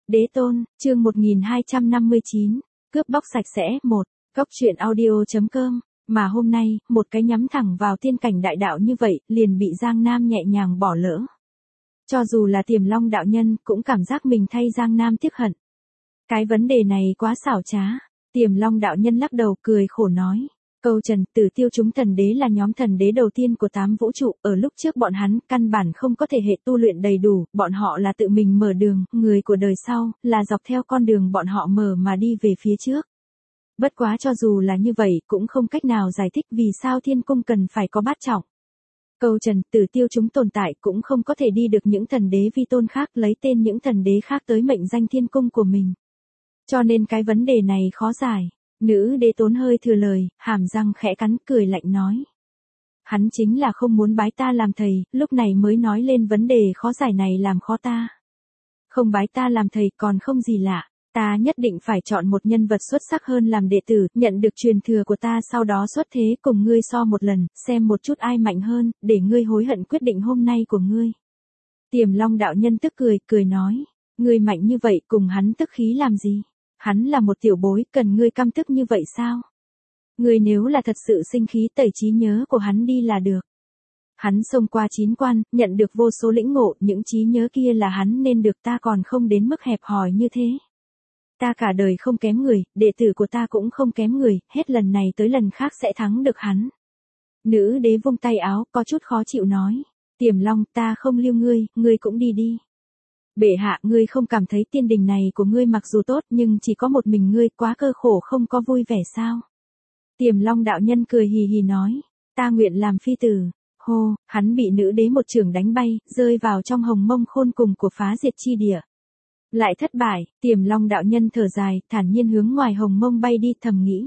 Đế tôn, chương 1259, cướp bóc sạch sẽ, 1, Cóc truyện audio.com, mà hôm nay, một cái nhắm thẳng vào tiên cảnh đại đạo như vậy, liền bị Giang Nam nhẹ nhàng bỏ lỡ. Cho dù là Tiềm Long đạo nhân, cũng cảm giác mình thay Giang Nam tiếc hận. Cái vấn đề này quá xảo trá, Tiềm Long đạo nhân lắc đầu cười khổ nói. Câu Trần, Tử Tiêu chúng thần đế là nhóm thần đế đầu tiên của 8 vũ trụ, ở lúc trước bọn hắn căn bản không có thể hệ tu luyện đầy đủ, bọn họ là tự mình mở đường, người của đời sau, là dọc theo con đường bọn họ mở mà đi về phía trước. Bất quá cho dù là như vậy, cũng không cách nào giải thích vì sao thiên cung cần phải có bát trọng. Câu Trần, Tử Tiêu chúng tồn tại cũng không có thể đi được những thần đế vi tôn khác lấy tên những thần đế khác tới mệnh danh thiên cung của mình. Cho nên cái vấn đề này khó giải. Nữ đế tốn hơi thừa lời, hàm răng khẽ cắn cười lạnh nói. Hắn chính là không muốn bái ta làm thầy, lúc này mới nói lên vấn đề khó giải này làm khó ta. Không bái ta làm thầy còn không gì lạ, ta nhất định phải chọn một nhân vật xuất sắc hơn làm đệ tử, nhận được truyền thừa của ta sau đó xuất thế cùng ngươi so một lần, xem một chút ai mạnh hơn, để ngươi hối hận quyết định hôm nay của ngươi. Tiềm Long đạo nhân tức cười nói, ngươi mạnh như vậy cùng hắn tức khí làm gì? Hắn là một tiểu bối, cần ngươi căm tức như vậy sao? Ngươi nếu là thật sự sinh khí tẩy trí nhớ của hắn đi là được. Hắn xông qua 9 quan, nhận được vô số lĩnh ngộ, những trí nhớ kia là hắn nên được, ta còn không đến mức hẹp hòi như thế. Ta cả đời không kém người, đệ tử của ta cũng không kém người, hết lần này tới lần khác sẽ thắng được hắn. Nữ đế vung tay áo, có chút khó chịu nói. Tiềm Long, ta không lưu ngươi cũng đi đi. Bệ hạ, ngươi không cảm thấy tiên đình này của ngươi mặc dù tốt nhưng chỉ có một mình ngươi, quá cơ khổ không có vui vẻ sao? Tiềm Long đạo nhân cười hì hì nói, ta nguyện làm phi tử. Hô, hắn bị nữ đế một chưởng đánh bay, rơi vào trong hồng mông khôn cùng của phá diệt chi địa. Lại thất bại, Tiềm Long đạo nhân thở dài, thản nhiên hướng ngoài hồng mông bay đi, thầm nghĩ.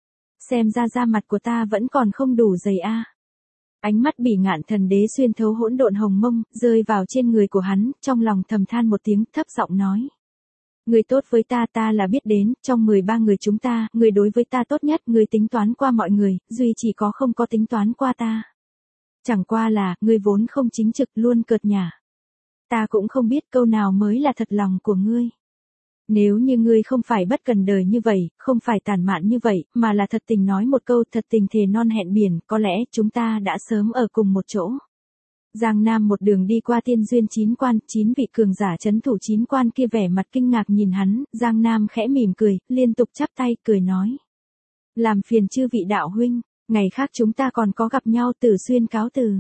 Xem ra da mặt của ta vẫn còn không đủ dày a. Ánh mắt Bỉ Ngạn thần đế xuyên thấu hỗn độn hồng mông, rơi vào trên người của hắn, trong lòng thầm than một tiếng, thấp giọng nói. Người tốt với ta, ta là biết đến, trong 13 người chúng ta, người đối với ta tốt nhất, người tính toán qua mọi người, duy chỉ có không có tính toán qua ta. Chẳng qua là, người vốn không chính trực, luôn cợt nhả. Ta cũng không biết câu nào mới là thật lòng của ngươi. Nếu như ngươi không phải bất cần đời như vậy, không phải tàn mạn như vậy, mà là thật tình nói một câu thật tình thề non hẹn biển, có lẽ chúng ta đã sớm ở cùng một chỗ. Giang Nam một đường đi qua tiên duyên 9 quan, 9 vị cường giả trấn thủ 9 quan kia vẻ mặt kinh ngạc nhìn hắn, Giang Nam khẽ mỉm cười, liên tục chắp tay, cười nói. Làm phiền chư vị đạo huynh, ngày khác chúng ta còn có gặp nhau, Tử Xuyên cáo từ.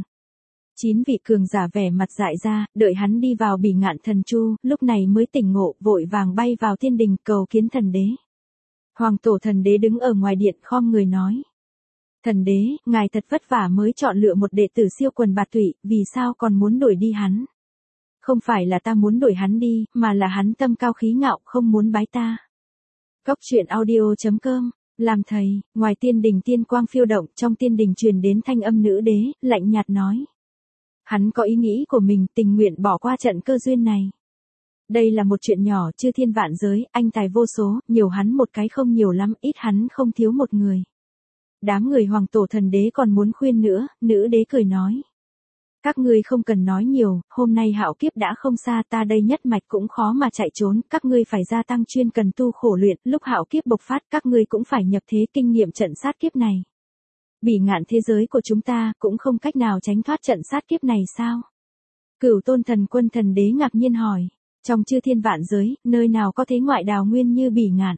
9 vị cường giả vẻ mặt dại ra, đợi hắn đi vào Bỉ Ngạn thần chu, lúc này mới tỉnh ngộ, vội vàng bay vào thiên đình cầu kiến thần đế. Hoàng tổ thần đế đứng ở ngoài điện khom người nói. Thần đế, ngài thật vất vả mới chọn lựa một đệ tử siêu quần bạt tụy, vì sao còn muốn đuổi đi hắn? Không phải là ta muốn đuổi hắn đi, mà là hắn tâm cao khí ngạo, không muốn bái ta. Cóc truyện audio.com, làm thầy, ngoài tiên đình tiên quang phiêu động, trong tiên đình truyền đến thanh âm nữ đế, lạnh nhạt nói. Hắn có ý nghĩ của mình, tình nguyện bỏ qua trận cơ duyên này. Đây là một chuyện nhỏ, chư thiên vạn giới, anh tài vô số, nhiều hắn một cái không nhiều lắm, ít hắn không thiếu một người. Đám người hoàng tổ thần đế còn muốn khuyên nữa, nữ đế cười nói. Các ngươi không cần nói nhiều, hôm nay hạo kiếp đã không xa, ta đây nhất mạch cũng khó mà chạy trốn, các ngươi phải gia tăng chuyên cần tu khổ luyện, lúc hạo kiếp bộc phát các ngươi cũng phải nhập thế kinh nghiệm trận sát kiếp này. Bỉ Ngạn thế giới của chúng ta cũng không cách nào tránh thoát trận sát kiếp này sao? Cửu Tôn thần quân thần đế ngạc nhiên hỏi, trong chư thiên vạn giới, nơi nào có thế ngoại đào nguyên như Bỉ Ngạn?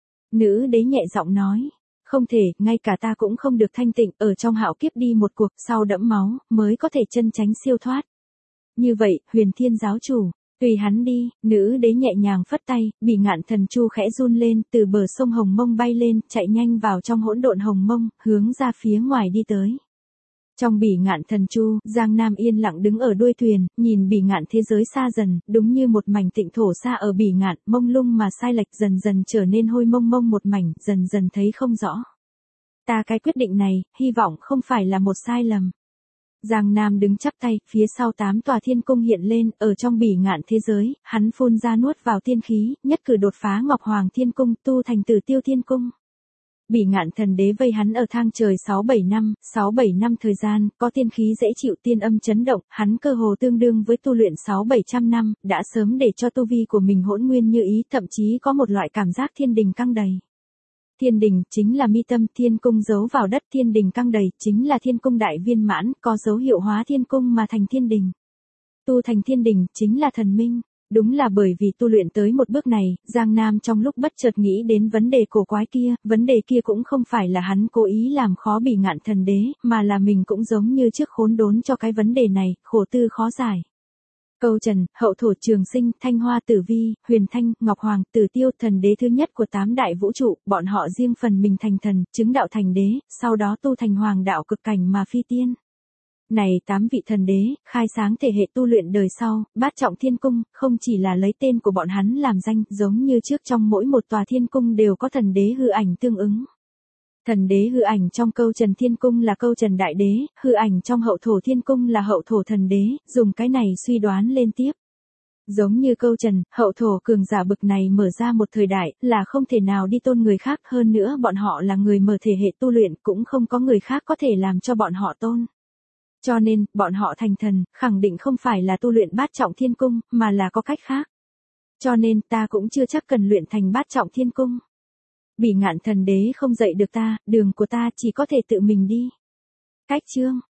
Nữ đế nhẹ giọng nói, không thể, ngay cả ta cũng không được thanh tịnh, ở trong hạo kiếp đi một cuộc, sau đẫm máu, mới có thể chân tránh siêu thoát. Như vậy, Huyền Thiên giáo chủ, tùy hắn đi, nữ đế nhẹ nhàng phất tay, Bỉ Ngạn thần chu khẽ run lên, từ bờ sông Hồng Mông bay lên, chạy nhanh vào trong hỗn độn Hồng Mông, hướng ra phía ngoài đi tới. Trong Bỉ Ngạn thần chu, Giang Nam yên lặng đứng ở đuôi thuyền, nhìn Bỉ Ngạn thế giới xa dần, đúng như một mảnh tịnh thổ xa ở Bỉ Ngạn, mông lung mà sai lệch, dần dần trở nên hôi mông mông một mảnh, dần dần thấy không rõ. Ta cái quyết định này, hy vọng không phải là một sai lầm. Giang Nam đứng chắp tay, phía sau 8 tòa thiên cung hiện lên, ở trong Bỉ Ngạn thế giới, hắn phun ra nuốt vào tiên khí, nhất cử đột phá Ngọc Hoàng Thiên Cung, tu thành Tử Tiêu Thiên Cung. Bỉ Ngạn Thần Đế vây hắn ở thang trời 6-7 năm thời gian, có tiên khí dễ chịu tiên âm chấn động, hắn cơ hồ tương đương với tu luyện 6-700 năm, đã sớm để cho tu vi của mình hỗn nguyên như ý, thậm chí có một loại cảm giác thiên đình căng đầy. Thiên đình chính là mi tâm, thiên cung giấu vào đất, thiên đình căng đầy chính là thiên cung đại viên mãn, có dấu hiệu hóa thiên cung mà thành thiên đình. Tu thành thiên đình chính là thần minh. Đúng là bởi vì tu luyện tới một bước này, Giang Nam trong lúc bất chợt nghĩ đến vấn đề cổ quái kia, vấn đề kia cũng không phải là hắn cố ý làm khó Bỉ Ngạn Thần Đế, mà là mình cũng giống như trước khốn đốn cho cái vấn đề này, khổ tư khó giải. Câu Trần, Hậu Thổ, Trường Sinh, Thanh Hoa, Tử Vi, Huyền Thanh, Ngọc Hoàng, Tử Tiêu, thần đế thứ nhất của 8 đại vũ trụ, bọn họ riêng phần mình thành thần, chứng đạo thành đế, sau đó tu thành hoàng đạo cực cảnh mà phi tiên. Này 8 vị thần đế, khai sáng thể hệ tu luyện đời sau, bát trọng thiên cung, không chỉ là lấy tên của bọn hắn làm danh, giống như trước trong mỗi một tòa thiên cung đều có thần đế hư ảnh tương ứng. Thần đế hư ảnh trong Câu Trần Thiên Cung là Câu Trần Đại Đế, hư ảnh trong Hậu Thổ Thiên Cung là Hậu Thổ Thần Đế, dùng cái này suy đoán lên tiếp. Giống như Câu Trần, Hậu Thổ cường giả bực này mở ra một thời đại, là không thể nào đi tôn người khác, hơn nữa bọn họ là người mở thể hệ tu luyện, cũng không có người khác có thể làm cho bọn họ tôn. Cho nên, bọn họ thành thần, khẳng định không phải là tu luyện bát trọng thiên cung, mà là có cách khác. Cho nên, ta cũng chưa chắc cần luyện thành bát trọng thiên cung. Bỉ Ngạn Thần Đế không dạy được ta, đường của ta chỉ có thể tự mình đi. Cách chương